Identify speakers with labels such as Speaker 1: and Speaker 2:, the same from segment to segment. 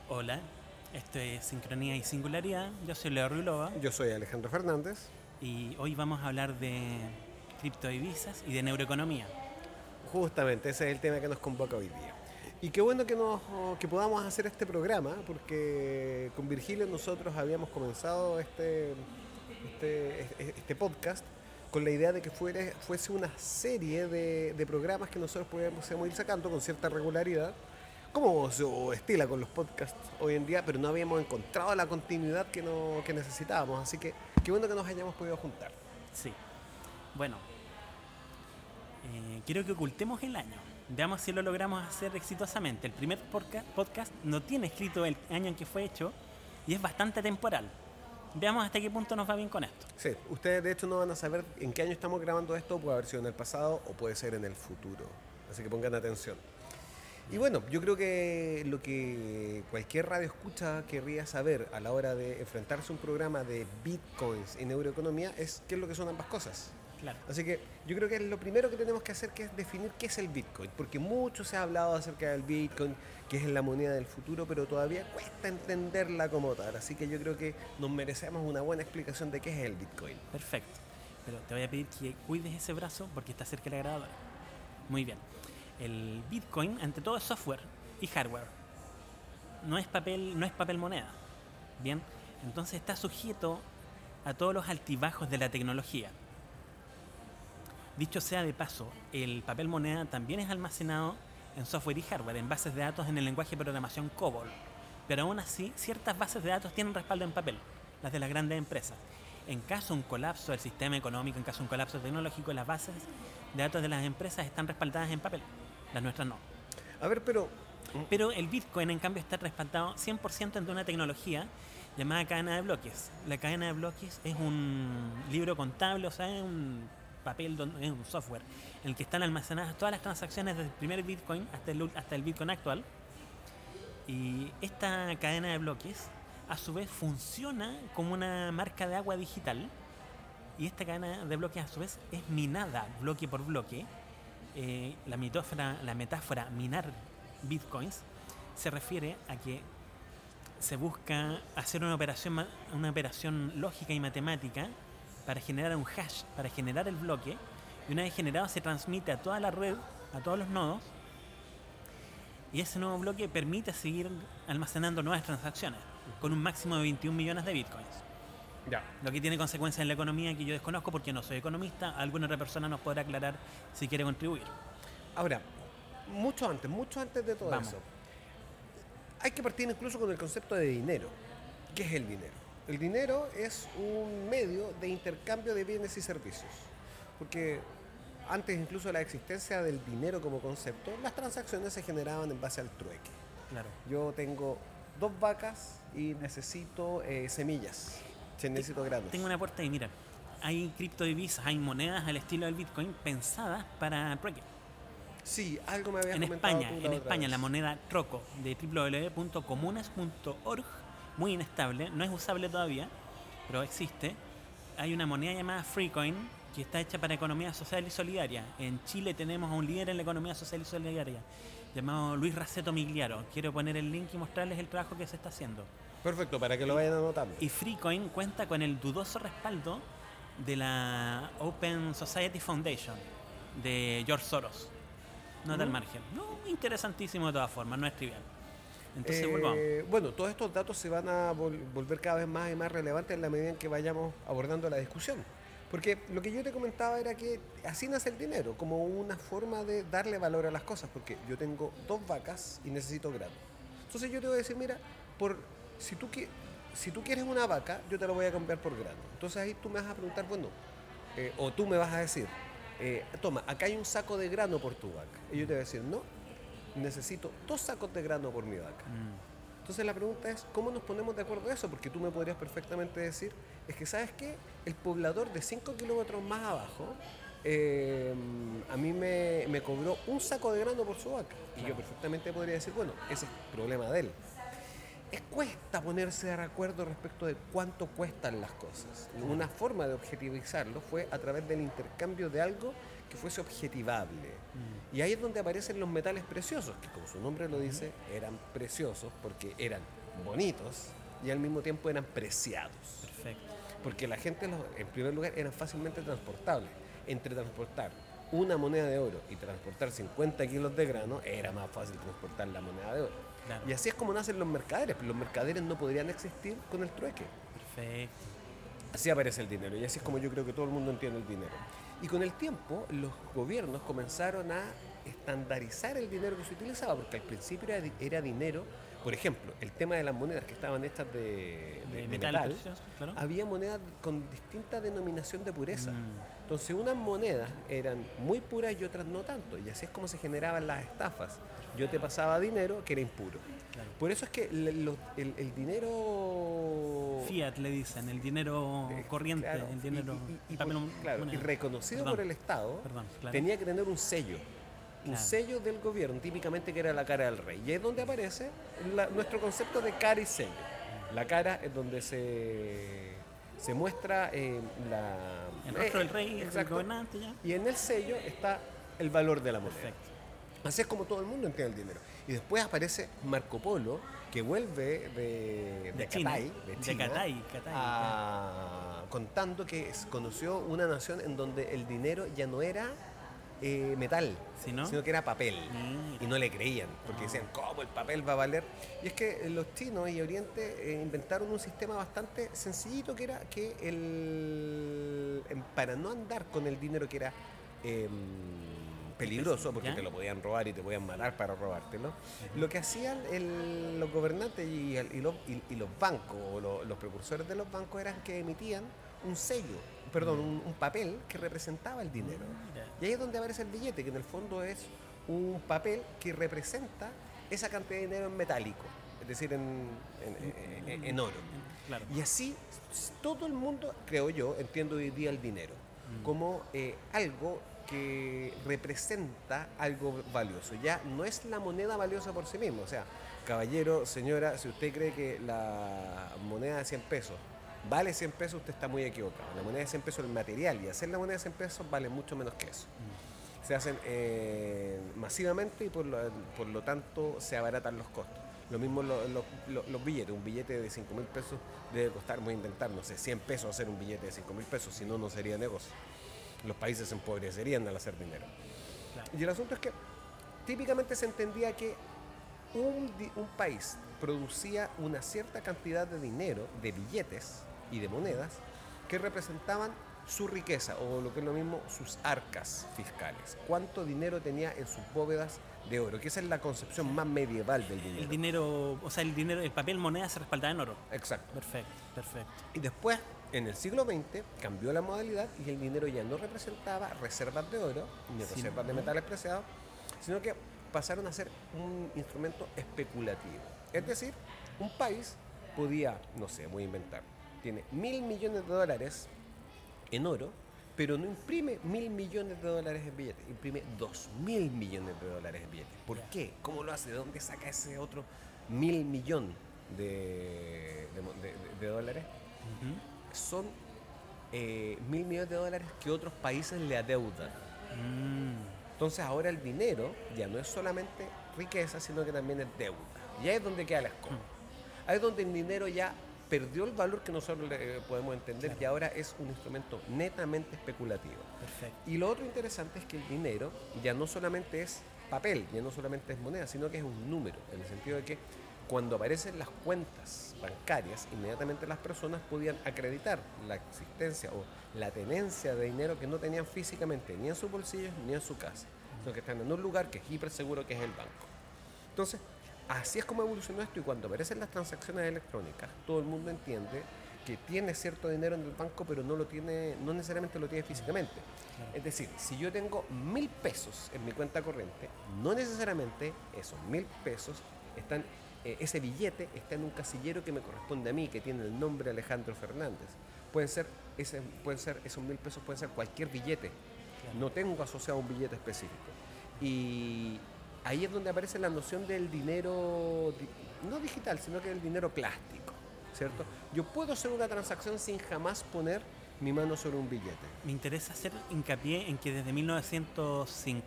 Speaker 1: Hola, esto es Sincronía y Singularidad. Yo soy Leo Ruilova
Speaker 2: Yo soy Alejandro Fernández.
Speaker 1: y hoy vamos a hablar de criptodivisas y de neuroeconomía.
Speaker 2: Justamente ese es el tema que nos convoca hoy día. Y qué bueno que podamos hacer este programa, porque con Virgilio nosotros habíamos comenzado este podcast con la idea de que fuese una serie de programas que nosotros podíamos ir sacando con cierta regularidad, como se estila con los podcasts hoy en día, pero no habíamos encontrado la continuidad que necesitábamos. Así que qué bueno que nos hayamos podido juntar.
Speaker 1: Sí, bueno, quiero que ocultemos el año. Veamos si lo logramos hacer exitosamente. El primer podcast no tiene escrito el año en que fue hecho y es bastante temporal. Veamos hasta qué punto nos va bien con esto.
Speaker 2: Sí, ustedes de hecho no van a saber en qué año estamos grabando esto, puede haber sido en el pasado o puede ser en el futuro. Así que pongan atención. Y bueno, yo creo que lo que cualquier radio escucha querría saber a la hora de enfrentarse a un programa de bitcoins y neuroeconomía es qué es lo que son ambas cosas.
Speaker 1: Claro.
Speaker 2: Así que yo creo que lo primero que tenemos que hacer que es definir qué es el Bitcoin, porque mucho se ha hablado acerca del Bitcoin, que es la moneda del futuro, pero todavía cuesta entenderla como tal. Así que yo creo que nos merecemos una buena explicación de qué es el Bitcoin.
Speaker 1: Perfecto. Pero te voy a pedir que cuides ese brazo porque está cerca de la grabadora. Muy bien. El Bitcoin, ante todo, es software y hardware. No es papel moneda. Bien, entonces está sujeto a todos los altibajos de la tecnología. Dicho sea de paso, el papel moneda también es almacenado en software y hardware, en bases de datos en el lenguaje de programación COBOL. Pero aún así, ciertas bases de datos tienen respaldo en papel, las de las grandes empresas. En caso de un colapso del sistema económico, en caso de un colapso tecnológico, las bases de datos de las empresas están respaldadas en papel, las nuestras no.
Speaker 2: A ver, pero
Speaker 1: Pero el Bitcoin, en cambio, está respaldado 100% en una tecnología llamada cadena de bloques. La cadena de bloques es un libro contable, o sea, es un papel, es un software en el que están almacenadas todas las transacciones desde el primer Bitcoin hasta el Bitcoin actual. Y esta cadena de bloques, a su vez, funciona como una marca de agua digital. Y esta cadena de bloques, a su vez, es minada bloque por bloque. La metáfora minar bitcoins se refiere a que se busca hacer una operación lógica y matemática para generar un hash, para generar el bloque, y una vez generado se transmite a toda la red, a todos los nodos, y ese nuevo bloque permite seguir almacenando nuevas transacciones con un máximo de 21 millones de bitcoins.
Speaker 2: ya.
Speaker 1: Lo que tiene consecuencias en la economía que yo desconozco porque no soy economista. Alguna otra persona nos podrá aclarar si quiere contribuir.
Speaker 2: Ahora, mucho antes de todo
Speaker 1: Vamos.
Speaker 2: eso, hay que partir incluso con el concepto de dinero. ¿Qué es el dinero? El dinero es un medio de intercambio de bienes y servicios. Porque antes incluso de la existencia del dinero como concepto, las transacciones se generaban en base al trueque.
Speaker 1: Claro.
Speaker 2: Yo tengo 2 vacas y necesito semillas. Necesito granos.
Speaker 1: Tengo una puerta ahí, mira. Hay criptodivisas, hay monedas al estilo del Bitcoin pensadas para trueque.
Speaker 2: Sí, algo me habías
Speaker 1: En
Speaker 2: comentado
Speaker 1: España,
Speaker 2: tú
Speaker 1: en
Speaker 2: la otra
Speaker 1: España la
Speaker 2: vez.
Speaker 1: moneda Troco de www.comunes.org, muy inestable, no es usable todavía, pero existe. Hay una moneda llamada Freecoin que está hecha para economía social y solidaria. En Chile tenemos a un líder en la economía social y solidaria llamado Luis Raceto Migliaro. Quiero poner el link y mostrarles el trabajo que se está haciendo.
Speaker 2: Perfecto, para que lo vayan anotando.
Speaker 1: Y Freecoin cuenta con el dudoso respaldo de la Open Society Foundation de George Soros. Nota al margen. No, interesantísimo de todas formas, no es trivial. Entonces, volvamos.
Speaker 2: Bueno, todos estos datos se van a volver cada vez más y más relevantes en la medida en que vayamos abordando la discusión. Porque lo que yo te comentaba era que así nace el dinero, como una forma de darle valor a las cosas. Porque yo tengo 2 vacas y necesito grano. Entonces yo te voy a decir, mira, por, si, tú, si tú quieres una vaca, yo te la voy a cambiar por grano. Entonces ahí tú me vas a preguntar, bueno, o tú me vas a decir, toma, acá hay un saco de grano por tu vaca. Y yo te voy a decir, no, necesito 2 sacos de grano por mi vaca. Entonces la pregunta es, ¿cómo nos ponemos de acuerdo en eso? Porque tú me podrías perfectamente decir, es que ¿sabes qué? El poblador de 5 kilómetros más abajo, a mí me cobró un saco de grano por su vaca. Y yo perfectamente podría decir, bueno, ese es el problema de él. Cuesta ponerse de acuerdo respecto de cuánto cuestan las cosas. Una forma de objetivizarlo fue a través del intercambio de algo que fuese objetivable. Y ahí es donde aparecen los metales preciosos, que como su nombre lo dice, eran preciosos porque eran bonitos y al mismo tiempo eran preciados.
Speaker 1: Perfecto.
Speaker 2: Porque la gente, en primer lugar, eran fácilmente transportables. Entre transportar una moneda de oro y transportar 50 kilos de grano, era más fácil transportar la moneda de oro.
Speaker 1: Claro.
Speaker 2: Y así es como nacen los mercaderes. Los mercaderes no podrían existir con el trueque.
Speaker 1: Perfecto.
Speaker 2: Así aparece el dinero y así es como yo creo que todo el mundo entiende el dinero. Y con el tiempo los gobiernos comenzaron a estandarizar el dinero que se utilizaba, porque al principio era dinero, por ejemplo, el tema de las monedas que estaban hechas de metal,
Speaker 1: precioso, claro.
Speaker 2: había monedas con distinta denominación de pureza.
Speaker 1: Mm.
Speaker 2: Entonces unas monedas eran muy puras y otras no tanto, y así es como se generaban las estafas. Yo te pasaba dinero que era impuro.
Speaker 1: Claro.
Speaker 2: Por eso es que el dinero...
Speaker 1: Fiat le dicen, el dinero corriente,
Speaker 2: claro,
Speaker 1: el dinero...
Speaker 2: claro, y reconocido por el Estado,
Speaker 1: claro.
Speaker 2: tenía que tener un sello. Un
Speaker 1: Claro.
Speaker 2: sello del gobierno, típicamente que era la cara del rey. Y es donde aparece nuestro concepto de cara y sello. La cara es donde se muestra
Speaker 1: El rostro del rey, del
Speaker 2: exacto,
Speaker 1: gobernante ya.
Speaker 2: y en el sello está el valor de la moneda.
Speaker 1: Perfecto.
Speaker 2: Así es como todo el mundo entiende el dinero. Y después aparece Marco Polo, que vuelve de
Speaker 1: China,
Speaker 2: Catay, China,
Speaker 1: Catay,
Speaker 2: contando que conoció una nación en donde el dinero ya no era metal,
Speaker 1: ¿Sí, no?
Speaker 2: sino que era papel.
Speaker 1: Mira.
Speaker 2: Y no le creían, porque decían, ¿cómo el papel va a valer? Y es que los chinos y Oriente inventaron un sistema bastante sencillito, que era que para no andar con el dinero que era peligroso, porque
Speaker 1: ¿Ya?
Speaker 2: te lo podían robar y te podían matar para robártelo, lo que hacían los gobernantes y los bancos, o los precursores de los bancos, eran que emitían un sello, perdón, un papel que representaba el dinero.
Speaker 1: Mira.
Speaker 2: Y ahí es donde aparece el billete, que en el fondo es un papel que representa esa cantidad de dinero en metálico, es decir, en oro.
Speaker 1: Claro.
Speaker 2: Y así todo el mundo, creo yo, entiende hoy día el dinero como algo que representa algo valioso. Ya no es la moneda valiosa por sí misma. O sea, caballero, señora, si usted cree que la moneda de 100 pesos vale 100 pesos, usted está muy equivocado. La moneda de 100 pesos es el material, y hacer la moneda de 100 pesos vale mucho menos que eso. Se hacen masivamente y por lo tanto se abaratan los costos. Lo mismo los billetes. Un billete de 5.000 pesos debe costar, voy a inventar, no sé, 100 pesos hacer un billete de 5.000 pesos, si no, no sería negocio. Los países se empobrecerían al hacer dinero.
Speaker 1: Claro.
Speaker 2: Y el asunto es que típicamente se entendía que un país producía una cierta cantidad de dinero, de billetes y de monedas, que representaban su riqueza, o lo que es lo mismo, sus arcas fiscales. Cuánto dinero tenía en sus bóvedas de oro, que esa es la concepción más medieval del dinero.
Speaker 1: El dinero, o sea, el papel moneda se respaldaba en oro.
Speaker 2: Exacto.
Speaker 1: Perfecto, perfecto.
Speaker 2: Y después, en el siglo XX, cambió la modalidad y el dinero ya no representaba reservas de oro ni
Speaker 1: Sí,
Speaker 2: reservas de metales preciados, sino que pasaron a ser un instrumento especulativo. Es decir, un país podía, no sé, voy a inventar, tiene $1.000 millones en oro, pero no imprime $1.000 millones en billetes, imprime $2.000 millones en billetes. ¿Por
Speaker 1: Ya.
Speaker 2: qué? ¿Cómo lo hace? ¿De dónde saca ese otro 1.000 millones de dólares?
Speaker 1: Ujú.
Speaker 2: Son $1.000 millones que otros países le adeudan. Entonces ahora el dinero ya no es solamente riqueza, sino que también es deuda. Y ahí es donde queda la escoba. Ahí es donde el dinero ya perdió el valor que nosotros podemos entender,
Speaker 1: Claro.
Speaker 2: y ahora es un instrumento netamente especulativo.
Speaker 1: Perfecto.
Speaker 2: Y lo otro interesante es que el dinero ya no solamente es papel, ya no solamente es moneda, sino que es un número, en el sentido de que cuando aparecen las cuentas bancarias, inmediatamente las personas podían acreditar la existencia o la tenencia de dinero que no tenían físicamente ni en sus bolsillos ni en su casa, sino que están en un lugar que es hiper seguro, que es el banco. Entonces, así es como evolucionó esto, y cuando aparecen las transacciones electrónicas, todo el mundo entiende que tiene cierto dinero en el banco, pero no necesariamente lo tiene físicamente.
Speaker 1: Claro.
Speaker 2: Es decir, si yo tengo 1.000 pesos en mi cuenta corriente, no necesariamente esos 1.000 pesos están, ese billete está en un casillero que me corresponde a mí, que tiene el nombre Alejandro Fernández. Esos 1.000 pesos pueden ser cualquier billete.
Speaker 1: Claro.
Speaker 2: No tengo asociado un billete específico. Y ahí es donde aparece la noción del dinero, no digital, sino que del dinero plástico, ¿cierto? Yo puedo hacer una transacción sin jamás poner mi mano sobre un billete.
Speaker 1: Me interesa hacer hincapié en que desde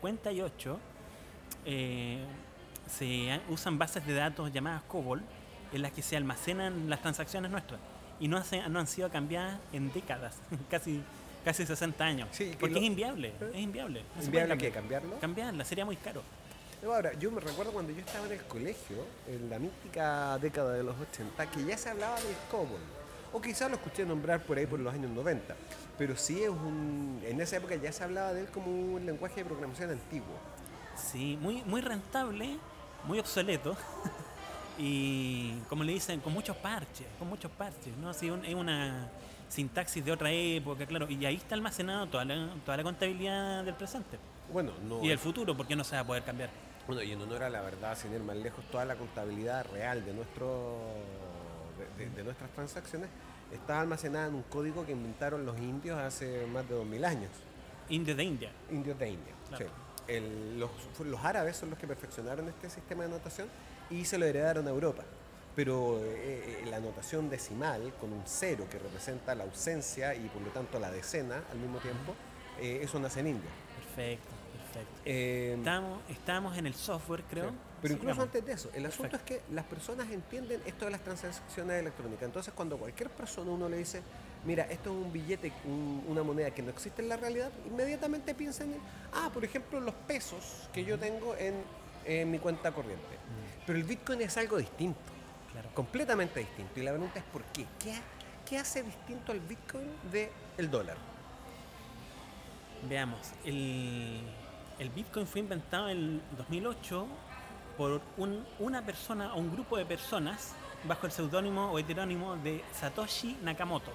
Speaker 1: 1958 se usan bases de datos llamadas COBOL en las que se almacenan las transacciones nuestras. Y no han sido cambiadas en décadas, casi 60 años.
Speaker 2: Sí,
Speaker 1: porque es inviable, es inviable. No se puede
Speaker 2: ¿Inviable qué? ¿Cambiarlo?
Speaker 1: Cambiarla, sería muy caro.
Speaker 2: No, ahora, yo me recuerdo cuando yo estaba en el colegio, en la mítica década de los 80, que ya se hablaba del COBOL. O quizás lo escuché nombrar por ahí por los años 90. Pero sí en esa época ya se hablaba de él como un lenguaje de programación antiguo.
Speaker 1: Sí, muy rentable, muy obsoleto. Y como le dicen, con muchos parches, ¿no? Sí, es una sintaxis de otra época, claro. Y ahí está almacenado toda la contabilidad del presente.
Speaker 2: Bueno, no.
Speaker 1: Y del futuro, porque no se va a poder cambiar.
Speaker 2: Bueno, y en honor a la verdad, sin ir más lejos, toda la contabilidad real de nuestras transacciones está almacenada en un código que inventaron los indios hace más de 2000 años.
Speaker 1: Indios de India.
Speaker 2: Indios de India,
Speaker 1: Claro.
Speaker 2: sí. Los árabes son los que perfeccionaron este sistema de notación y se lo heredaron a Europa. Pero la notación decimal, con un cero que representa la ausencia y por lo tanto la decena al mismo tiempo, eso nace en India.
Speaker 1: Perfecto.
Speaker 2: Eh,
Speaker 1: Estamos en el software, creo.
Speaker 2: Sí. Pero incluso
Speaker 1: Sigamos.
Speaker 2: antes de eso, el asunto es que las personas entienden esto de las transacciones electrónicas. Entonces, cuando cualquier persona uno le dice, mira, esto es un billete, una moneda que no existe en la realidad, inmediatamente piensan en, por ejemplo, los pesos que yo tengo en mi cuenta corriente. Pero el Bitcoin es algo distinto,
Speaker 1: Claro.
Speaker 2: completamente distinto. Y la pregunta es, ¿por qué? ¿Qué hace distinto al Bitcoin del dólar?
Speaker 1: Veamos. El Bitcoin fue inventado en 2008 por una persona o un grupo de personas bajo el seudónimo o heterónimo de Satoshi Nakamoto.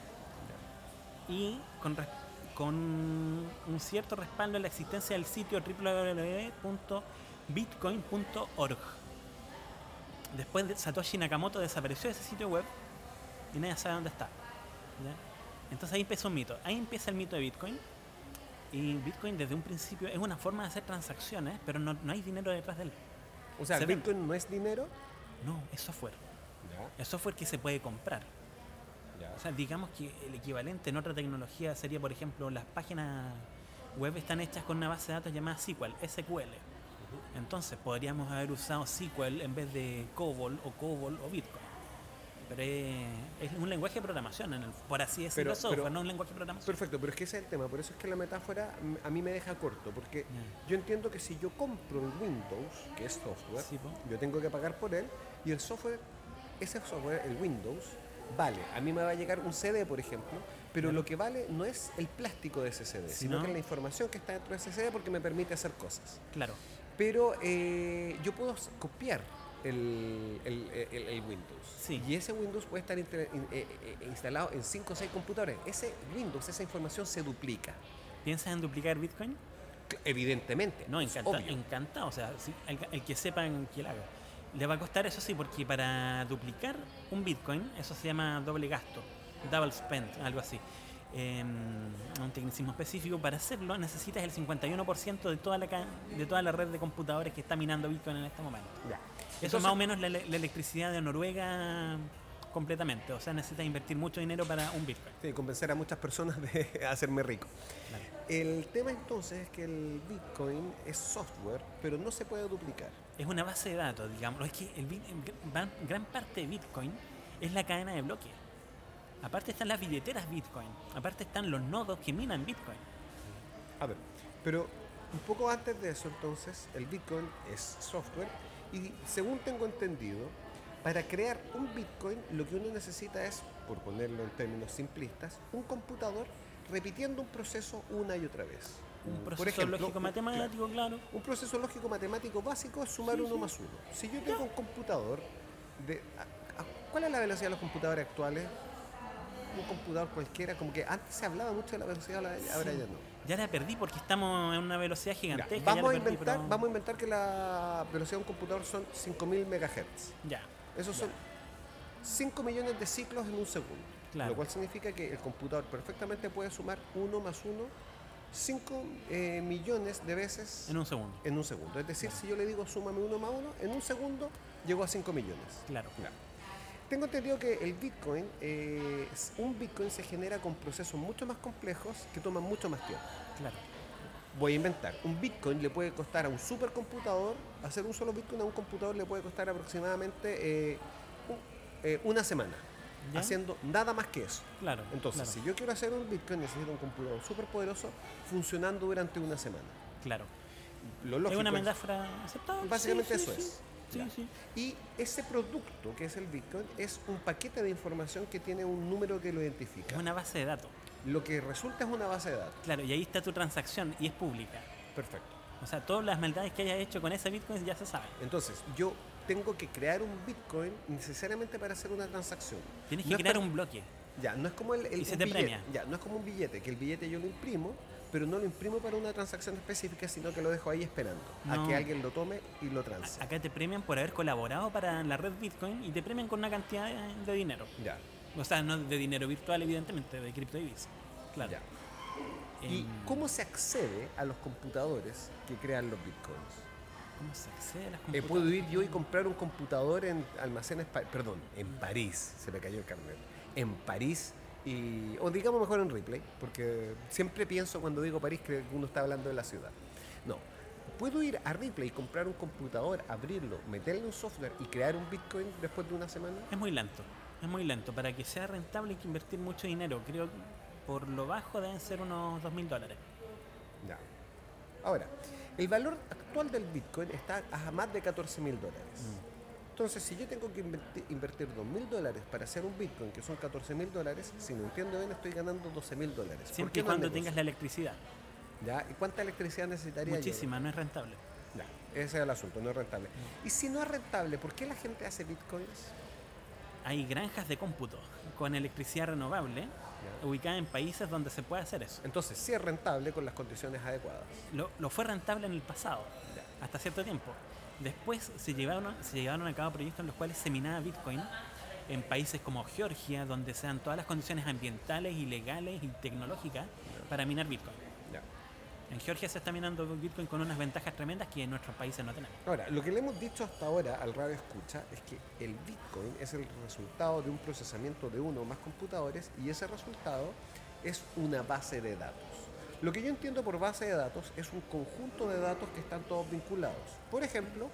Speaker 1: Y con un cierto respaldo en la existencia del sitio www.bitcoin.org. Después de Satoshi Nakamoto desapareció de ese sitio web y nadie sabe dónde está. ¿Ya? Entonces ahí empezó un mito. Ahí empieza el mito de Bitcoin. Y Bitcoin desde un principio es una forma de hacer transacciones, pero no hay dinero detrás de él.
Speaker 2: O sea,
Speaker 1: ¿Se
Speaker 2: ¿el
Speaker 1: ven?
Speaker 2: Bitcoin no es dinero?
Speaker 1: No, es software.
Speaker 2: Ya,
Speaker 1: Es software que se puede comprar.
Speaker 2: ya.
Speaker 1: O sea, digamos que el equivalente en otra tecnología sería, por ejemplo, las páginas web están hechas con una base de datos llamada SQL. Entonces podríamos haber usado SQL en vez de COBOL o Bitcoin. Pero es un lenguaje de programación, por así decirlo, software, no un lenguaje de programación.
Speaker 2: Perfecto, pero es que ese es el tema, por eso es que la metáfora a mí me deja corto, porque
Speaker 1: Ya.
Speaker 2: yo entiendo que si yo compro el Windows, que es software,
Speaker 1: Sí, po.
Speaker 2: yo tengo que pagar por él, y ese software, el Windows, vale. A mí me va a llegar un CD, por ejemplo, pero
Speaker 1: Claro.
Speaker 2: lo que vale no es el plástico de ese CD, sino
Speaker 1: No.
Speaker 2: que es la información que está dentro de ese CD porque me permite hacer cosas.
Speaker 1: Claro.
Speaker 2: Pero yo puedo copiar el Windows.
Speaker 1: Sí.
Speaker 2: Y ese Windows puede estar instalado en 5 o 6 computadores. Ese Windows, esa información se duplica.
Speaker 1: ¿Piensas en duplicar Bitcoin?
Speaker 2: Evidentemente.
Speaker 1: No,
Speaker 2: es
Speaker 1: encantado.
Speaker 2: obvio.
Speaker 1: Encantado. O sea, sí, el que sepa que lo haga. Le va a costar, eso sí, porque para duplicar un Bitcoin, eso se llama doble gasto, double spend, algo así. Un tecnicismo específico. Para hacerlo necesitas el 51% de toda la red de computadores que está minando Bitcoin en este momento.
Speaker 2: Ya.
Speaker 1: Eso es más o menos la electricidad de Noruega completamente. O sea, necesitas invertir mucho dinero para un Bitcoin.
Speaker 2: Sí, convencer a muchas personas de hacerme rico.
Speaker 1: Claro.
Speaker 2: El tema entonces es que el Bitcoin es software, pero no se puede duplicar.
Speaker 1: Es una base de datos, digamos. Es que gran parte de Bitcoin es la cadena de bloques. Aparte están las billeteras Bitcoin. Aparte están los nodos que minan Bitcoin.
Speaker 2: A ver, pero un poco antes de eso entonces, el Bitcoin es software y según tengo entendido, para crear un Bitcoin lo que uno necesita es, por ponerlo en términos simplistas, un computador repitiendo un proceso una y otra vez.
Speaker 1: Un
Speaker 2: Por
Speaker 1: proceso
Speaker 2: ejemplo,
Speaker 1: lógico-matemático, claro.
Speaker 2: un proceso lógico-matemático básico es sumar
Speaker 1: Sí,
Speaker 2: uno
Speaker 1: sí.
Speaker 2: más uno. Si yo tengo un computador, ¿cuál es la velocidad de los computadores actuales? Un computador cualquiera, como que antes se hablaba mucho de la velocidad, ahora
Speaker 1: Sí.
Speaker 2: ya no.
Speaker 1: Ya la perdí porque estamos en una velocidad
Speaker 2: Mira,
Speaker 1: gigantesca.
Speaker 2: vamos
Speaker 1: ya la perdí, pero-
Speaker 2: vamos a inventar que la velocidad de un computador son 5000 MHz.
Speaker 1: Ya.
Speaker 2: Esos
Speaker 1: Ya.
Speaker 2: son 5 millones de ciclos en un segundo.
Speaker 1: Claro.
Speaker 2: Lo cual significa que el computador perfectamente puede sumar 1 más 1 5 millones de veces
Speaker 1: En un segundo.
Speaker 2: en un segundo. Es decir, si yo le digo súmame 1 más 1, en un segundo llegó a 5 millones.
Speaker 1: Claro.
Speaker 2: Tengo entendido que el Bitcoin, un Bitcoin se genera con procesos mucho más complejos que toman mucho más tiempo.
Speaker 1: Claro.
Speaker 2: Voy a inventar. Un Bitcoin le puede costar a un supercomputador, hacer un solo Bitcoin a un computador le puede costar aproximadamente una semana,
Speaker 1: ¿Ya?
Speaker 2: haciendo nada más que eso.
Speaker 1: Claro.
Speaker 2: Entonces,
Speaker 1: claro,
Speaker 2: si yo quiero hacer un Bitcoin, necesito un computador súper poderoso funcionando durante una semana.
Speaker 1: claro.
Speaker 2: Lo
Speaker 1: ¿Es
Speaker 2: lógico
Speaker 1: una
Speaker 2: es-
Speaker 1: metáfora aceptable?
Speaker 2: Básicamente
Speaker 1: Sí,
Speaker 2: eso
Speaker 1: sí,
Speaker 2: es.
Speaker 1: Sí,
Speaker 2: Ya.
Speaker 1: sí.
Speaker 2: Y ese producto, que es el Bitcoin, es un paquete de información que tiene un número que lo identifica.
Speaker 1: Es una base de datos.
Speaker 2: Lo que resulta es una base de datos.
Speaker 1: Claro, y ahí está tu transacción y es pública.
Speaker 2: Perfecto.
Speaker 1: O sea, todas las maldades que hayas hecho con ese Bitcoin ya se saben.
Speaker 2: Entonces, yo tengo que crear un Bitcoin necesariamente para hacer una transacción.
Speaker 1: Tienes
Speaker 2: No
Speaker 1: que
Speaker 2: es
Speaker 1: crear
Speaker 2: para-
Speaker 1: un bloque.
Speaker 2: Ya, no es como
Speaker 1: Y se
Speaker 2: un
Speaker 1: te
Speaker 2: billete.
Speaker 1: premia.
Speaker 2: Ya, no es como un billete, que el billete yo lo imprimo, pero no lo imprimo para una transacción específica, sino que lo dejo ahí esperando a
Speaker 1: No.
Speaker 2: que alguien lo tome y lo transe.
Speaker 1: Acá te premian por haber colaborado para la red Bitcoin y te premian con una cantidad de dinero.
Speaker 2: Ya,
Speaker 1: O sea, no de dinero virtual, evidentemente, de criptodivisas. Claro.
Speaker 2: ya. ¿Y
Speaker 1: Em,
Speaker 2: cómo se accede a los computadores que crean los Bitcoins?
Speaker 1: ¿Cómo se accede a las
Speaker 2: Puedo
Speaker 1: computadoras?
Speaker 2: ir yo y comprar un computador en almacenes, en París, se me cayó el carnet, en París, o digamos mejor en Ripley, porque siempre pienso cuando digo París que uno está hablando de la ciudad. No, puedo ir a Ripley y comprar un computador, abrirlo, meterle un software y crear un Bitcoin después de una semana.
Speaker 1: Es muy lento. Es muy lento. Para que sea rentable hay que invertir mucho dinero. Creo que por lo bajo deben ser unos $2.000.
Speaker 2: Ya. Ahora, el valor actual del Bitcoin está a más de $14.000. Entonces, si yo tengo que invertir $2.000 para hacer un Bitcoin, que son $14.000, si no entiendo bien, estoy ganando $12.000. ¿Por
Speaker 1: Siempre
Speaker 2: qué
Speaker 1: y
Speaker 2: no es
Speaker 1: cuando
Speaker 2: negocio?
Speaker 1: tengas la electricidad.
Speaker 2: ¿Ya? ¿Y cuánta electricidad necesitaría yo?
Speaker 1: Muchísima, no es rentable.
Speaker 2: Ya, ese es el asunto, no es rentable. Y si no es rentable, ¿por qué la gente hace Bitcoins?
Speaker 1: Hay granjas de cómputo con electricidad renovable ubicadas en países donde se puede hacer eso.
Speaker 2: Entonces, sí es rentable con las condiciones adecuadas.
Speaker 1: Lo fue rentable en el pasado,
Speaker 2: Ya.
Speaker 1: hasta cierto tiempo. Después se llevaron a cabo proyectos en los cuales se minaba Bitcoin en países como Georgia, donde se dan todas las condiciones ambientales y legales y tecnológicas para minar Bitcoin.
Speaker 2: Ya.
Speaker 1: En Georgia se está minando Bitcoin con unas ventajas tremendas que en nuestros países no tenemos.
Speaker 2: Ahora, lo que le hemos dicho hasta ahora al radio escucha es que el Bitcoin es el resultado de un procesamiento de uno o más computadores y ese resultado es una base de datos. Lo que yo entiendo por base de datos es un conjunto de datos que están todos vinculados. Por ejemplo,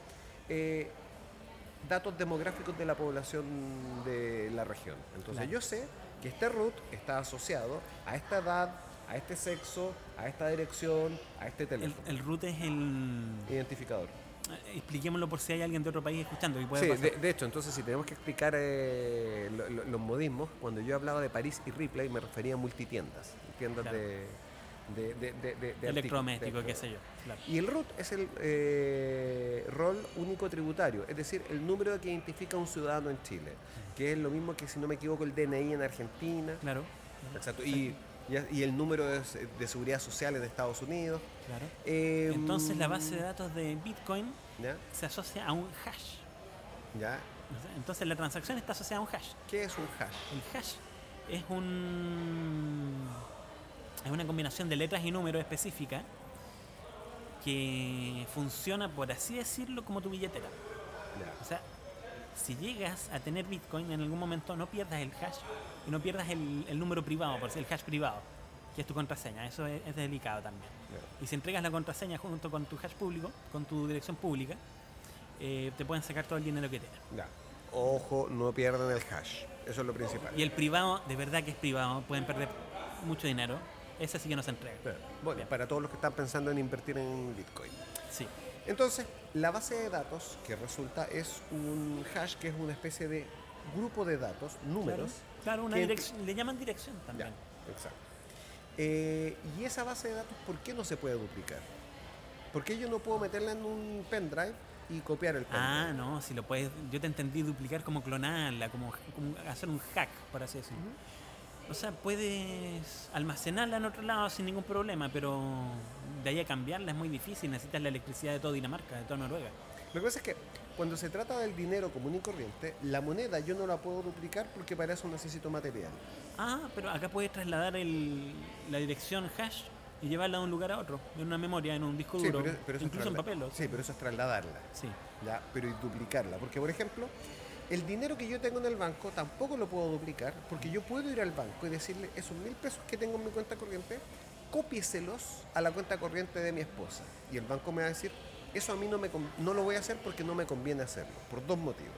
Speaker 2: datos demográficos de la población de la región. Entonces
Speaker 1: Claro.
Speaker 2: yo sé que este root está asociado a esta edad, a este sexo, a esta dirección, a este teléfono.
Speaker 1: El root es el...
Speaker 2: Identificador.
Speaker 1: Expliquémoslo por si hay alguien de otro país escuchando. Y puede
Speaker 2: Sí,
Speaker 1: pasar.
Speaker 2: de hecho, entonces si tenemos que explicar los modismos, cuando yo hablaba de París y Ripley me refería a multitiendas, tiendas
Speaker 1: Claro.
Speaker 2: de
Speaker 1: Electrodoméstico,
Speaker 2: artículos,
Speaker 1: qué sé yo. Claro.
Speaker 2: Y el RUT es el rol único tributario, es decir, el número que identifica a un ciudadano en Chile, que es lo mismo que, si no me equivoco, el DNI en Argentina.
Speaker 1: Claro.
Speaker 2: Exacto. Y el número de seguridad social en Estados Unidos.
Speaker 1: Claro.
Speaker 2: Em,
Speaker 1: Entonces la base de datos de Bitcoin
Speaker 2: ¿Ya?
Speaker 1: se asocia a un hash.
Speaker 2: ¿Ya?
Speaker 1: Entonces la transacción está asociada a un hash.
Speaker 2: ¿Qué es un hash?
Speaker 1: El hash es una combinación de letras y números específica que funciona, por así decirlo, como tu billetera.
Speaker 2: Ya.
Speaker 1: O sea, si llegas a tener Bitcoin en algún momento, no pierdas el hash y no pierdas el número privado, por decir, el hash privado, que es tu contraseña. Eso es delicado también.
Speaker 2: Ya.
Speaker 1: Y si entregas la contraseña junto con tu hash público, con tu dirección pública, te pueden sacar todo el dinero que tienes.
Speaker 2: Ya. Ojo, no pierdan el hash. Eso es lo principal.
Speaker 1: Y el privado, de verdad que es privado, pueden perder mucho dinero. Ese sí que no se entrega.
Speaker 2: Bueno,
Speaker 1: Bien.
Speaker 2: para todos los que están pensando en invertir en Bitcoin.
Speaker 1: Sí.
Speaker 2: Entonces, la base de datos que resulta es un hash, que es una especie de grupo de datos, números.
Speaker 1: Claro, una
Speaker 2: que-
Speaker 1: dirección, le llaman dirección también.
Speaker 2: Ya, exacto. Y esa base de datos, ¿por qué no se puede duplicar? ¿Por qué yo no puedo meterla en un pendrive y copiar el pendrive?
Speaker 1: Ah, no, si lo puedes, yo te entendí duplicar como clonarla, como hacer un hack, por así decirlo. O sea, puedes almacenarla en otro lado sin ningún problema, pero de ahí a cambiarla es muy difícil, necesitas la electricidad de toda Dinamarca, de toda Noruega.
Speaker 2: Lo que pasa es que cuando se trata del dinero común y corriente, la moneda yo no la puedo duplicar porque para eso necesito material.
Speaker 1: Ah, pero acá puedes trasladar la dirección hash y llevarla de un lugar a otro, en una memoria, en un disco
Speaker 2: Sí,
Speaker 1: duro,
Speaker 2: pero eso es
Speaker 1: incluso en papel.
Speaker 2: Sí, pero eso es trasladarla.
Speaker 1: Sí.
Speaker 2: ¿Ya? Pero y duplicarla. Porque, por ejemplo, el dinero que yo tengo en el banco tampoco lo puedo duplicar, porque yo puedo ir al banco y decirle, esos 1.000 pesos que tengo en mi cuenta corriente, cópieselos a la cuenta corriente de mi esposa. Y el banco me va a decir, eso a mí no lo voy a hacer porque no me conviene hacerlo, por dos motivos.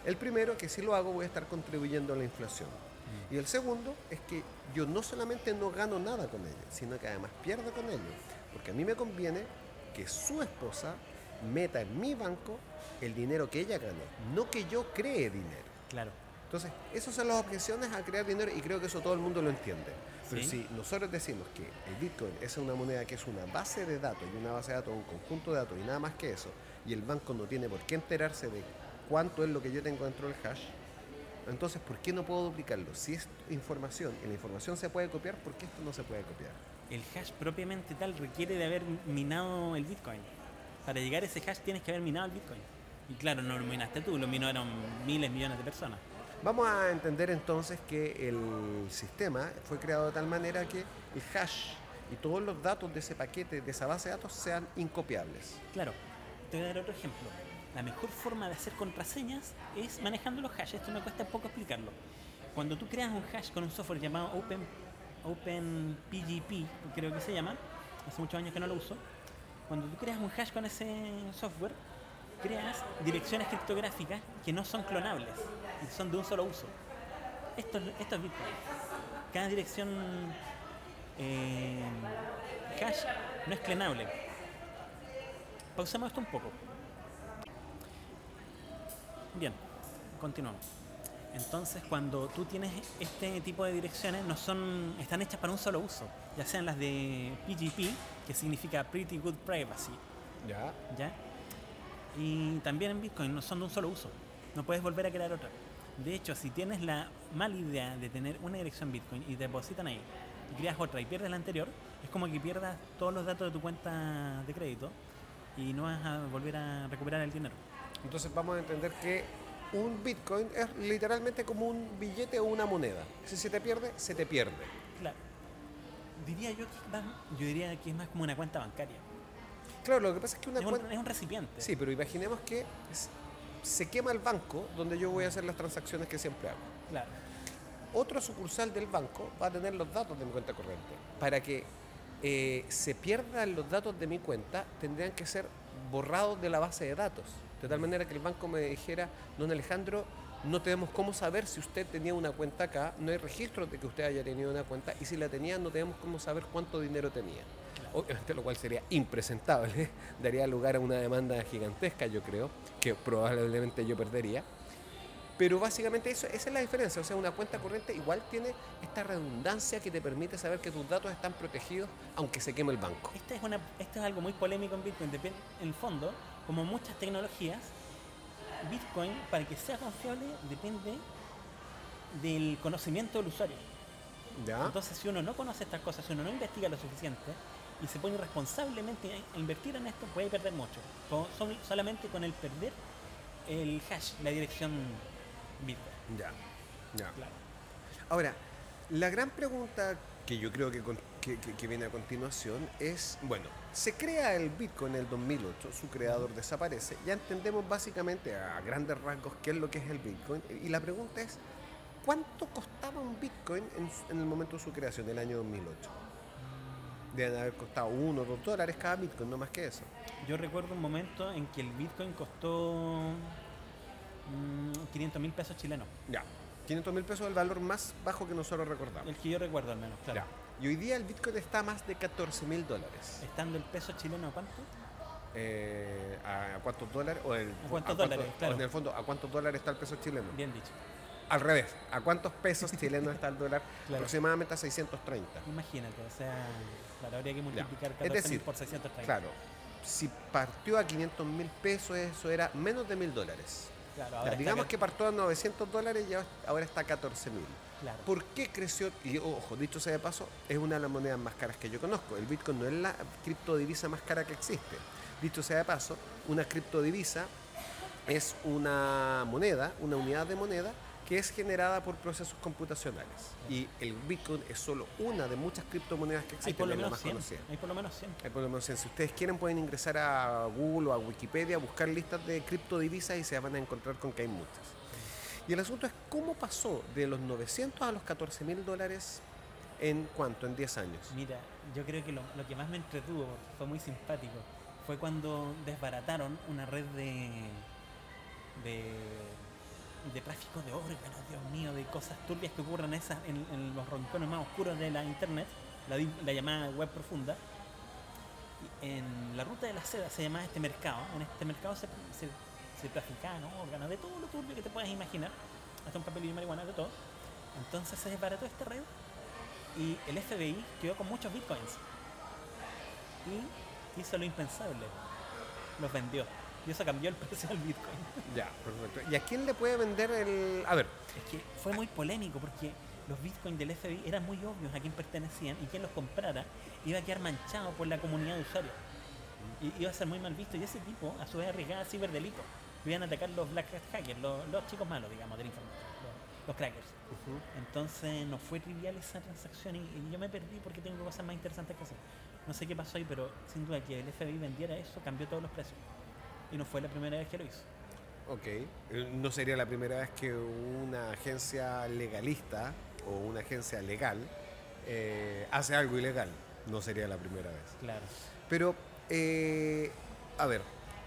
Speaker 2: El primero, que si lo hago voy a estar contribuyendo a la inflación. Y el segundo es que yo no solamente no gano nada con ello, sino que además pierdo con ello. Porque a mí me conviene que su esposa meta en mi banco el dinero que ella gane, no que yo cree dinero.
Speaker 1: Claro.
Speaker 2: Entonces, esas son las objeciones a crear dinero y creo que eso todo el mundo lo entiende. Pero
Speaker 1: Sí.
Speaker 2: si nosotros decimos que el Bitcoin es una moneda que es una base de datos y una base de datos, un conjunto de datos y nada más que eso, y el banco no tiene por qué enterarse de cuánto es lo que yo tengo dentro del hash, entonces, ¿por qué no puedo duplicarlo? Si es información y la información se puede copiar, ¿por qué esto no se puede copiar?
Speaker 1: El hash propiamente tal requiere de haber minado el Bitcoin. Para llegar a ese hash tienes que haber minado el Bitcoin. Y claro, no lo minaste tú, lo minaron miles, millones de personas.
Speaker 2: Vamos a entender entonces que el sistema fue creado de tal manera que el hash y todos los datos de ese paquete, de esa base de datos, sean incopiables.
Speaker 1: Claro, te voy a dar otro ejemplo. La mejor forma de hacer contraseñas es manejando los hashes. Esto me cuesta poco explicarlo. Cuando tú creas un hash con un software llamado OpenPGP, creo que se llama, hace muchos años que no lo uso. Cuando tú creas un hash con ese software, creas direcciones criptográficas que no son clonables y son de un solo uso. Esto es Bitcoin. Cada dirección hash no es clonable. Pausemos esto un poco. Bien, continuamos. Entonces, cuando tú tienes este tipo de direcciones, están hechas para un solo uso, ya sean las de PGP, que significa Pretty Good Privacy,
Speaker 2: ¿Ya?
Speaker 1: ¿ya? Y también en Bitcoin no son de un solo uso, no puedes volver a crear otra. De hecho, si tienes la mala idea de tener una dirección Bitcoin y te depositan ahí, y creas otra y pierdes la anterior, es como que pierdas todos los datos de tu cuenta de crédito y no vas a volver a recuperar el dinero.
Speaker 2: Entonces vamos a entender que un Bitcoin es literalmente como un billete o una moneda. Si se te pierde, se te pierde.
Speaker 1: Claro. Yo diría que es más como una cuenta bancaria.
Speaker 2: Claro, lo que pasa es que una
Speaker 1: Es
Speaker 2: cuenta...
Speaker 1: un recipiente.
Speaker 2: Sí, pero imaginemos que se quema el banco donde yo voy a hacer las transacciones que siempre hago.
Speaker 1: Claro.
Speaker 2: Otra sucursal del banco va a tener los datos de mi cuenta corriente. Para que se pierdan los datos de mi cuenta, tendrían que ser borrados de la base de datos. De tal manera que el banco me dijera, don Alejandro, no tenemos cómo saber si usted tenía una cuenta acá, no hay registro de que usted haya tenido una cuenta, y si la tenía, no tenemos cómo saber cuánto dinero tenía. Obviamente, lo cual sería impresentable, daría lugar a una demanda gigantesca, yo creo, que probablemente yo perdería. Pero básicamente esa es la diferencia, o sea, una cuenta corriente igual tiene esta redundancia que te permite saber que tus datos están protegidos aunque se queme el banco.
Speaker 1: Esto es algo muy polémico en Bitcoin. En el fondo, como muchas tecnologías, Bitcoin, para que sea confiable, depende del conocimiento del usuario.
Speaker 2: ¿Ya?
Speaker 1: Entonces, si uno no conoce estas cosas, si uno no investiga lo suficiente y se pone responsablemente a invertir en esto, puede perder mucho. Solamente con el perder el hash, la dirección Bitcoin.
Speaker 2: Ya, ya.
Speaker 1: Claro.
Speaker 2: Ahora, la gran pregunta que yo creo que viene a continuación es, bueno, se crea el Bitcoin en el 2008, su creador desaparece, ya entendemos básicamente a grandes rasgos qué es lo que es el Bitcoin, y la pregunta es, ¿cuánto costaba un Bitcoin en el momento de su creación, el año 2008? Deben haber costado $1 o $2 cada Bitcoin, no más que eso.
Speaker 1: Yo recuerdo un momento en que el Bitcoin costó 500.000 pesos chilenos.
Speaker 2: Ya, 500.000 pesos es el valor más bajo que nosotros recordamos.
Speaker 1: El que yo recuerdo al menos, claro.
Speaker 2: Ya. Y hoy día el Bitcoin está a más de $14.000.
Speaker 1: Estando el peso chileno a cuánto?
Speaker 2: ¿A cuántos dólares?
Speaker 1: ¿A cuántos dólares? Claro.
Speaker 2: O en el fondo, ¿a cuántos dólares está el peso chileno?
Speaker 1: Bien dicho.
Speaker 2: Al revés, ¿a cuántos pesos chilenos está el dólar?
Speaker 1: Claro.
Speaker 2: Aproximadamente a 630.
Speaker 1: Imagínate, o sea, claro, habría que multiplicar
Speaker 2: Es
Speaker 1: 14.000
Speaker 2: decir,
Speaker 1: por 630.
Speaker 2: claro, si partió a 500.000 pesos, eso era menos de $1.000.
Speaker 1: Claro,
Speaker 2: Ya,
Speaker 1: ahora
Speaker 2: digamos que partió a $900 y ahora está a 14.000.
Speaker 1: Claro.
Speaker 2: ¿Por qué creció? Y ojo, dicho sea de paso, es una de las monedas más caras que yo conozco. El Bitcoin no es la criptodivisa más cara que existe. Dicho sea de paso, una criptodivisa es una moneda, una unidad de moneda que es generada por procesos computacionales. Y el Bitcoin es solo una de muchas criptomonedas que
Speaker 1: Hay por
Speaker 2: existen,
Speaker 1: lo
Speaker 2: es la
Speaker 1: menos
Speaker 2: más
Speaker 1: 100.
Speaker 2: conocida.
Speaker 1: Hay por lo menos 100.
Speaker 2: Hay por lo menos 100. Si ustedes quieren pueden ingresar a Google o a Wikipedia, buscar listas de criptodivisas y se van a encontrar con que hay muchas. Y el asunto es cómo pasó de los 900 a los $14.000 en ¿cuánto? En 10 años.
Speaker 1: Mira, yo creo que lo que más me entretuvo, porque fue muy simpático, fue cuando desbarataron una red de de tráfico de órganos, Dios mío, de cosas turbias que ocurren en los rincones más oscuros de la internet, la llamada web profunda. En la ruta de la seda se llamaba este mercado. En este mercado se traficaban órganos de todo lo turbio que te puedas imaginar, hasta un papel y marihuana, de todo. Entonces se desbarató esta red y el FBI quedó con muchos bitcoins y hizo lo impensable, los vendió y eso cambió el precio del bitcoin.
Speaker 2: Ya, perfecto. ¿Y a quién le puede vender el...? A ver.
Speaker 1: Es que fue muy polémico porque los bitcoins del FBI eran muy obvios a quién pertenecían y quien los comprara iba a quedar manchado por la comunidad de usuarios y iba a ser muy mal visto, y ese tipo a su vez arriesgaba ciberdelitos. Lo iban a atacar los black hat hackers, los chicos malos, digamos, del internet, los crackers. Entonces no fue trivial esa transacción y yo me perdí porque tengo cosas más interesantes que hacer. No sé qué pasó ahí, pero sin duda que el FBI vendiera eso cambió todos los precios y no fue la primera vez que lo hizo.
Speaker 2: Ok. No sería la primera vez que una agencia legalista o una agencia legal hace algo ilegal. No sería la primera vez.
Speaker 1: Claro.
Speaker 2: Pero, a ver,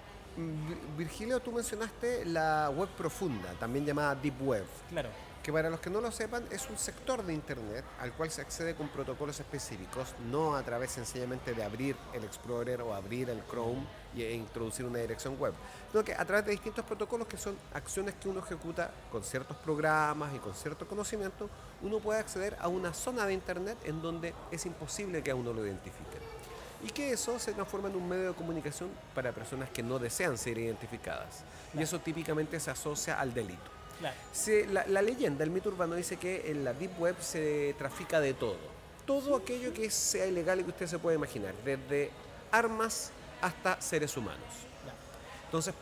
Speaker 2: Virgilio, tú mencionaste la web profunda, también llamada Deep Web.
Speaker 1: Claro.
Speaker 2: Que para los que no lo sepan es un sector de Internet al cual se accede con protocolos específicos, no a través sencillamente de abrir el Explorer o abrir el Chrome e introducir una dirección web, sino que a través de distintos protocolos que son acciones que uno ejecuta con ciertos programas y con cierto conocimiento, uno puede acceder a una zona de Internet en donde es imposible que a uno lo identifiquen. Y que eso se transforma en un medio de comunicación para personas que no desean ser identificadas. Claro. Y eso típicamente se asocia al delito.
Speaker 1: Claro.
Speaker 2: La leyenda, el mito urbano dice que en la Deep Web se trafica de todo. Todo aquello que sea ilegal y que usted se puede imaginar, desde armas hasta seres humanos.
Speaker 1: Claro.
Speaker 2: Entonces,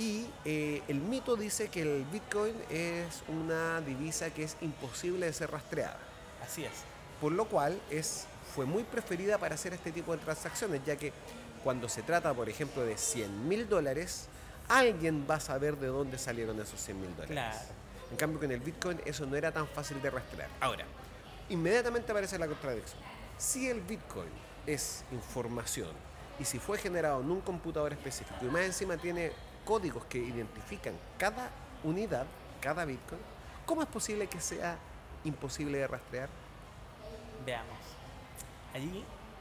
Speaker 2: el mito dice que el Bitcoin es una divisa que es imposible de ser rastreada.
Speaker 1: Así es.
Speaker 2: Por lo cual fue muy preferida para hacer este tipo de transacciones, ya que cuando se trata, por ejemplo, de $100,000, alguien va a saber de dónde salieron esos $100,000.
Speaker 1: Claro.
Speaker 2: En cambio, con el Bitcoin eso no era tan fácil de rastrear. Ahora, inmediatamente aparece la contradicción. Si el Bitcoin es información y si fue generado en un computador específico y más encima tiene códigos que identifican cada unidad, cada Bitcoin, ¿cómo es posible que sea imposible de rastrear?
Speaker 1: Veamos. Allí,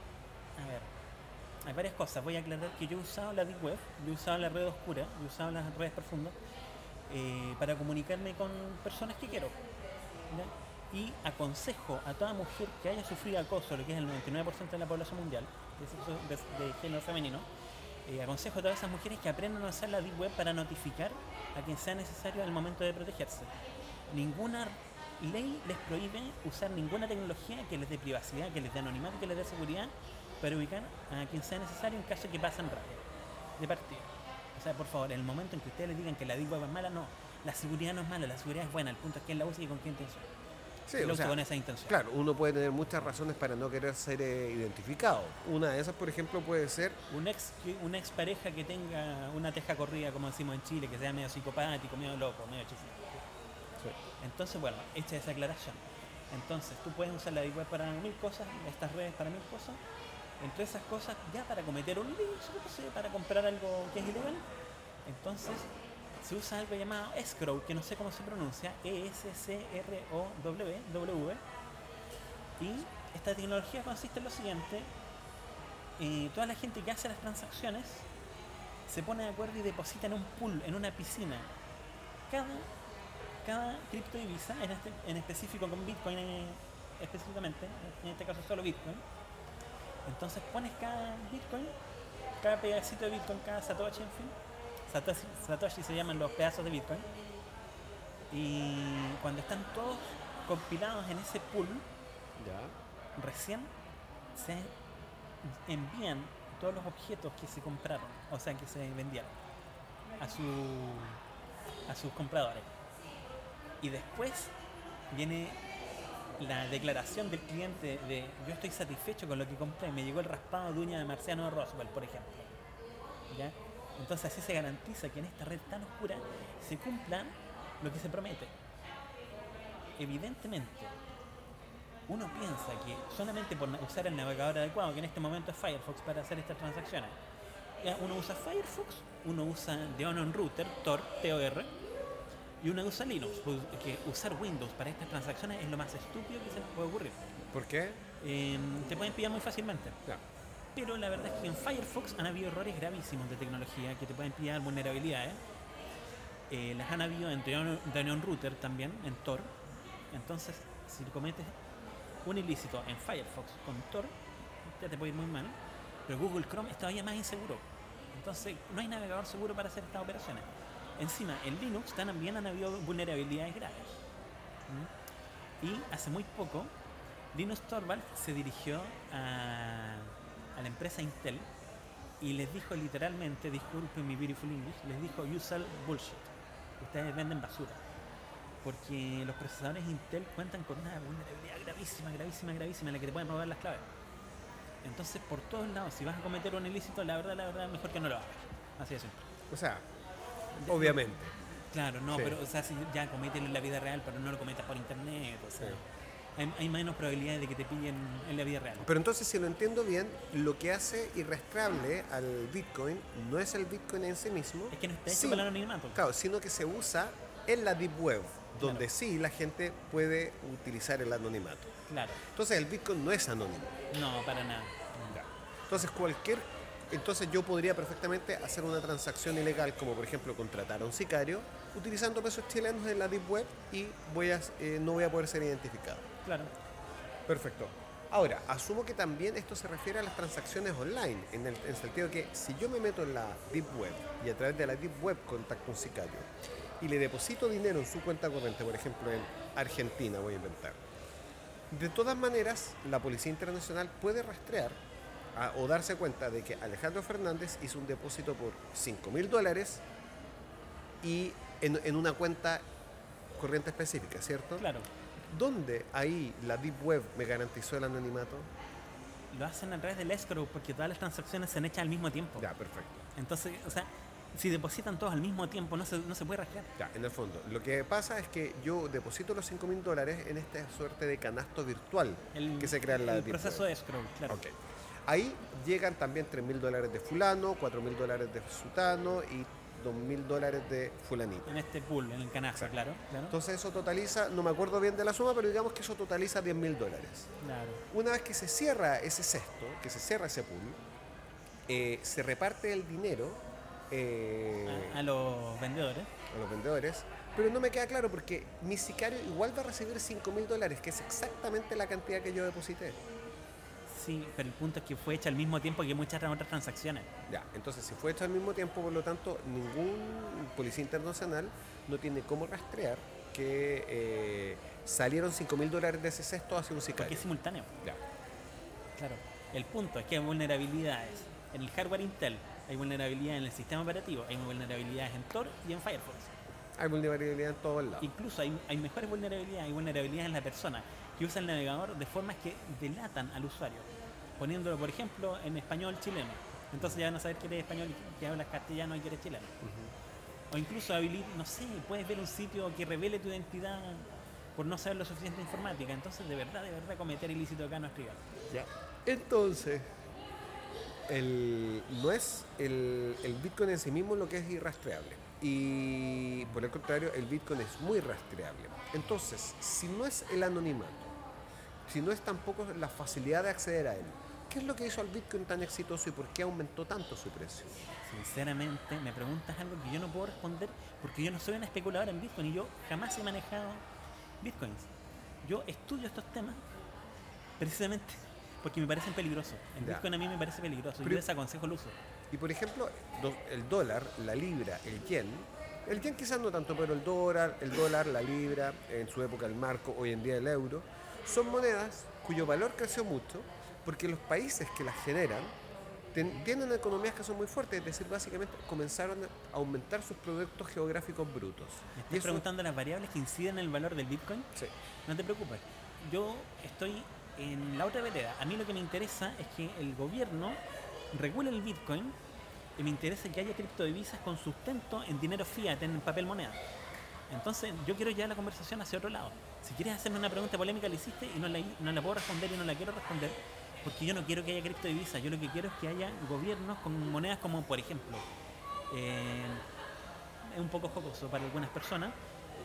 Speaker 1: a ver, hay varias cosas. Voy a aclarar que yo he usado la Deep Web, yo he usado la red oscura, yo he usado las redes profundas para comunicarme con personas que quiero, ¿ya? Y aconsejo a toda mujer que haya sufrido acoso, lo que es el 99% de la población mundial, de género femenino, aconsejo a todas esas mujeres que aprendan a usar la Deep Web para notificar a quien sea necesario al momento de protegerse. Ninguna ley les prohíbe usar ninguna tecnología que les dé privacidad, que les dé anonimato, que les dé seguridad para ubicar a quien sea necesario en caso de que pasen rabia de partida. O sea, por favor, en el momento en que ustedes les digan que la Deep Web es mala, no, la seguridad no es mala, la seguridad es buena, el punto es quién la usa y con qué intención.
Speaker 2: Sí,
Speaker 1: lo usa con esa intención.
Speaker 2: Claro, uno puede tener muchas razones para no querer ser identificado. Una de esas, por ejemplo, puede ser
Speaker 1: una ex pareja que tenga una teja corrida, como decimos en Chile, que sea medio psicopático, medio loco, medio chiflado. Sí. Entonces, bueno, hecha esa aclaración. Entonces, tú puedes usar la Deep Web para 1000 cosas, estas redes para 1000 cosas. Entre esas cosas, ya para cometer un delito, para comprar algo que es ilegal, entonces se usa algo llamado escrow, que no sé cómo se pronuncia, ESCROW, y esta tecnología consiste en lo siguiente: toda la gente que hace las transacciones se pone de acuerdo y deposita en un pool, en una piscina, cada criptodivisa, en específico con Bitcoin específicamente, en este caso solo Bitcoin. Entonces pones cada Bitcoin, cada pedacito de Bitcoin, cada Satoshi, en fin. Satoshi se llaman los pedazos de Bitcoin. Y cuando están todos compilados en ese pool, ya, recién se envían todos los objetos que se compraron, o sea, que se vendieron a sus compradores. Y después viene la declaración del cliente de yo estoy satisfecho con lo que compré, me llegó el raspado de uña de Marciano de Roswell, por ejemplo, ¿ya? Entonces así se garantiza que en esta red tan oscura se cumpla lo que se promete. Evidentemente, uno piensa que solamente por usar el navegador adecuado, que en este momento es Firefox, para hacer estas transacciones, uno usa Firefox, uno usa The Onion Router, Tor, TOR, y uno usa Linux, porque usar Windows para estas transacciones es lo más estúpido que se les puede ocurrir.
Speaker 2: ¿Por qué?
Speaker 1: Te pueden pillar muy fácilmente.
Speaker 2: Ya.
Speaker 1: Pero la verdad es que en Firefox han habido errores gravísimos de tecnología que te pueden pillar vulnerabilidades. Las han habido en The Onion Router también, en Tor. Entonces, si cometes un ilícito en Firefox con Tor, ya te puede ir muy mal. Pero Google Chrome es todavía más inseguro. Entonces, no hay navegador seguro para hacer estas operaciones. Encima, en Linux también han habido vulnerabilidades graves. Y hace muy poco, Linus Torvald se dirigió a la empresa Intel y les dijo literalmente, disculpen mi beautiful English, les dijo, you sell bullshit. Ustedes venden basura. Porque los procesadores Intel cuentan con una vulnerabilidad gravísima en la que te pueden robar las claves. Entonces, por todos lados, si vas a cometer un ilícito, la verdad, mejor que no lo hagas. Así de simple.
Speaker 2: O sea, obviamente.
Speaker 1: Claro, no,
Speaker 2: Sí.
Speaker 1: pero o sea, si ya comételo en la vida real, pero no lo cometas por internet, o sea,
Speaker 2: Sí.
Speaker 1: hay menos probabilidades de que te pillen en la vida real.
Speaker 2: Pero entonces, si lo entiendo bien, lo que hace irrastreable al Bitcoin no es el Bitcoin en sí mismo,
Speaker 1: Es que no está hecho
Speaker 2: sí,
Speaker 1: para el anonimato.
Speaker 2: claro, sino que se usa en la Deep Web, donde
Speaker 1: Claro.
Speaker 2: sí la gente puede utilizar el anonimato.
Speaker 1: Claro,
Speaker 2: Entonces, el Bitcoin no es anónimo.
Speaker 1: no, para nada.
Speaker 2: Entonces yo podría perfectamente hacer una transacción ilegal, como por ejemplo contratar a un sicario, utilizando pesos chilenos en la Deep Web y no voy a poder ser identificado.
Speaker 1: Claro,
Speaker 2: Perfecto. Ahora, asumo que también esto se refiere a las transacciones online, en el sentido que si yo me meto en la Deep Web y a través de la Deep Web contacto a un sicario y le deposito dinero en su cuenta corriente, por ejemplo en Argentina, voy a inventar, de todas maneras la Policía Internacional puede rastrear o darse cuenta de que Alejandro Fernández hizo un depósito por $5.000 y en una cuenta corriente específica, ¿cierto?
Speaker 1: claro.
Speaker 2: ¿Dónde ahí la Deep Web me garantizó el anonimato?
Speaker 1: Lo hacen a través del escrow porque todas las transacciones se han hecho al mismo tiempo.
Speaker 2: Ya, perfecto.
Speaker 1: Entonces, o sea, si depositan todos al mismo tiempo, no se puede rastrear.
Speaker 2: Ya, en el fondo, lo que pasa es que yo deposito los $5.000 en esta suerte de canasto virtual que se crea en la
Speaker 1: el
Speaker 2: Deep
Speaker 1: proceso
Speaker 2: Web.
Speaker 1: de escrow, claro.
Speaker 2: Ok. Ahí llegan también $3.000 de fulano, $4.000 de sutano y $2.000 de fulanito.
Speaker 1: En este pool, en el canasto, claro.
Speaker 2: Entonces eso totaliza, no me acuerdo bien de la suma, pero digamos que eso totaliza $10.000.
Speaker 1: Claro.
Speaker 2: Una vez que se cierra ese cesto, que se cierra ese pool, se reparte el dinero
Speaker 1: A los vendedores.
Speaker 2: a los vendedores, pero no me queda claro porque mi sicario igual va a recibir $5.000, que es exactamente la cantidad que yo deposité.
Speaker 1: Sí, pero el punto es que fue hecha al mismo tiempo que muchas otras transacciones.
Speaker 2: Ya, entonces si fue hecho al mismo tiempo, por lo tanto, ningún policía internacional no tiene cómo rastrear que salieron $5.000 de ese cesto hacia un
Speaker 1: Porque
Speaker 2: sicario.
Speaker 1: es simultáneo.
Speaker 2: Ya.
Speaker 1: Claro. El punto es que hay vulnerabilidades en el hardware Intel, hay vulnerabilidades en el sistema operativo, hay vulnerabilidades en Tor y en Firefox.
Speaker 2: Hay vulnerabilidad en todos lados.
Speaker 1: Incluso hay mejores vulnerabilidades, hay vulnerabilidades en la persona que usa el navegador de formas que delatan al usuario, poniéndolo, por ejemplo, en español chileno. Entonces ya van a saber que eres español y que hablas castellano y que eres chileno. O incluso no sé, puedes ver un sitio que revele tu identidad por no saber lo suficiente de informática. Entonces, de verdad, cometer ilícito acá no es trivial.
Speaker 2: Ya. Entonces, no es el Bitcoin en sí mismo lo que es irrastreable. Y por el contrario, el Bitcoin es muy rastreable. Entonces, si no es el anonimato, si no es tampoco la facilidad de acceder a él, ¿qué es lo que hizo al Bitcoin tan exitoso y por qué aumentó tanto su precio?
Speaker 1: Sinceramente, me preguntas algo que yo no puedo responder porque yo no soy un especulador en Bitcoin y yo jamás he manejado Bitcoins. Yo estudio estos temas precisamente porque me parecen peligrosos. El
Speaker 2: Ya.
Speaker 1: Bitcoin a mí me parece peligroso y
Speaker 2: Pero-
Speaker 1: yo desaconsejo el uso.
Speaker 2: Y por ejemplo, el dólar, la libra, el yen quizás no tanto, pero el dólar, la libra, en su época el marco, hoy en día el euro, son monedas cuyo valor creció mucho porque los países que las generan tienen economías que son muy fuertes, es decir, básicamente comenzaron a aumentar sus productos geográficos brutos.
Speaker 1: ¿Me
Speaker 2: Y
Speaker 1: estás
Speaker 2: eso-
Speaker 1: preguntando las variables que inciden en el valor del Bitcoin?
Speaker 2: Sí.
Speaker 1: No te preocupes. Yo estoy en la otra vereda. A mí lo que me interesa es que el gobierno regule el Bitcoin y me interesa que haya criptodivisas con sustento en dinero fiat, en papel moneda. Entonces, yo quiero llevar la conversación hacia otro lado. Si quieres hacerme una pregunta polémica, la hiciste y no la puedo responder y no la quiero responder porque yo no quiero que haya criptodivisas. Yo lo que quiero es que haya gobiernos con monedas como, por ejemplo, es un poco jocoso para algunas personas,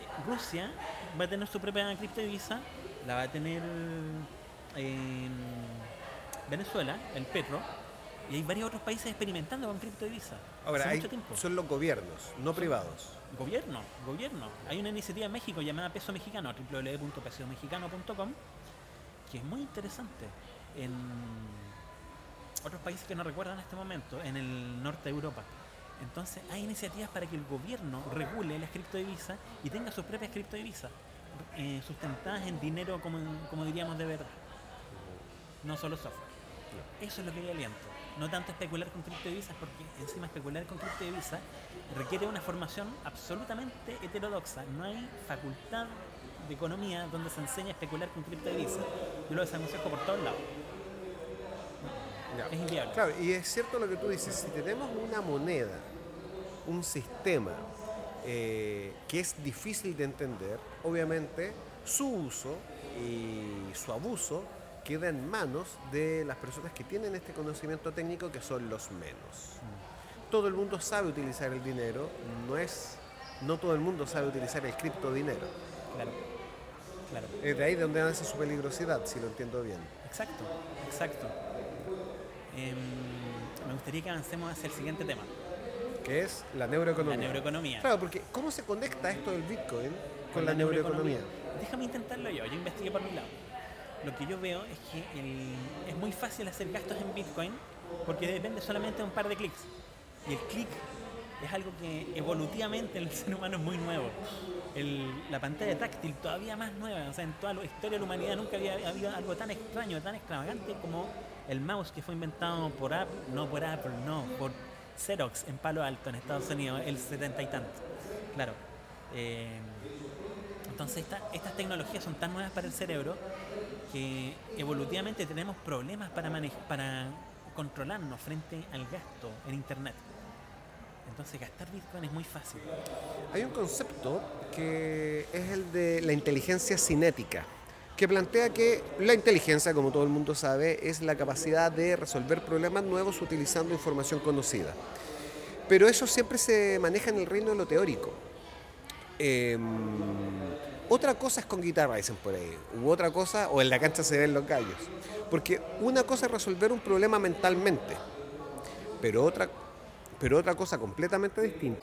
Speaker 1: Rusia va a tener su propia criptodivisa, la va a tener en Venezuela, el petro, y hay varios otros países experimentando con criptodivisas
Speaker 2: Ahora,
Speaker 1: hace mucho tiempo.
Speaker 2: son los gobiernos, no privados.
Speaker 1: Gobierno. Hay una iniciativa en México llamada Peso Mexicano, www.pesomexicano.com, que es muy interesante. En otros países que no recuerdo en este momento, en el norte de Europa. Entonces hay iniciativas para que el gobierno regule las criptodivisas y tenga sus propias criptodivisas, sustentadas en dinero como diríamos de verdad, no solo software. Eso es lo que yo aliento. No tanto especular con criptodivisas, porque encima especular con criptodivisas requiere una formación absolutamente heterodoxa. No hay facultad de economía donde se enseña a especular con criptodivisas. Yo lo desaconsejo por todos lados.
Speaker 2: Ya.
Speaker 1: Es inviable.
Speaker 2: Claro, y es cierto lo que tú dices, si tenemos una moneda, un sistema que es difícil de entender, obviamente su uso y su abuso queda en manos de las personas que tienen este conocimiento técnico, que son los menos. Todo el mundo sabe utilizar el dinero, no todo el mundo sabe utilizar el criptodinero.
Speaker 1: Claro.
Speaker 2: Es de ahí de donde nace su peligrosidad, si lo entiendo bien.
Speaker 1: Exacto. Me gustaría que avancemos hacia el siguiente tema.
Speaker 2: Que es la neuroeconomía.
Speaker 1: La neuroeconomía.
Speaker 2: Claro, porque ¿cómo se conecta esto del Bitcoin con la neuroeconomía?
Speaker 1: Déjame intentarlo yo investigué por mi lado. Lo que yo veo es que es muy fácil hacer gastos en Bitcoin porque depende solamente de un par de clics. Y el clic es algo que evolutivamente en el ser humano es muy nuevo. La pantalla táctil todavía más nueva. O sea, en toda la historia de la humanidad nunca había habido algo tan extraño, tan extravagante como el mouse que fue inventado por por Xerox en Palo Alto, en Estados Unidos, el 70 y tanto. Claro. Entonces estas tecnologías son tan nuevas para el cerebro que evolutivamente tenemos problemas para controlarnos frente al gasto en Internet. Entonces gastar Bitcoin es muy fácil.
Speaker 2: Hay un concepto que es el de la inteligencia cinética, que plantea que la inteligencia, como todo el mundo sabe, es la capacidad de resolver problemas nuevos utilizando información conocida. Pero eso siempre se maneja en el reino de lo teórico. Otra cosa es con guitarra, dicen por ahí, u otra cosa, o en la cancha se ven los gallos. Porque una cosa es resolver un problema mentalmente, pero otra cosa completamente distinta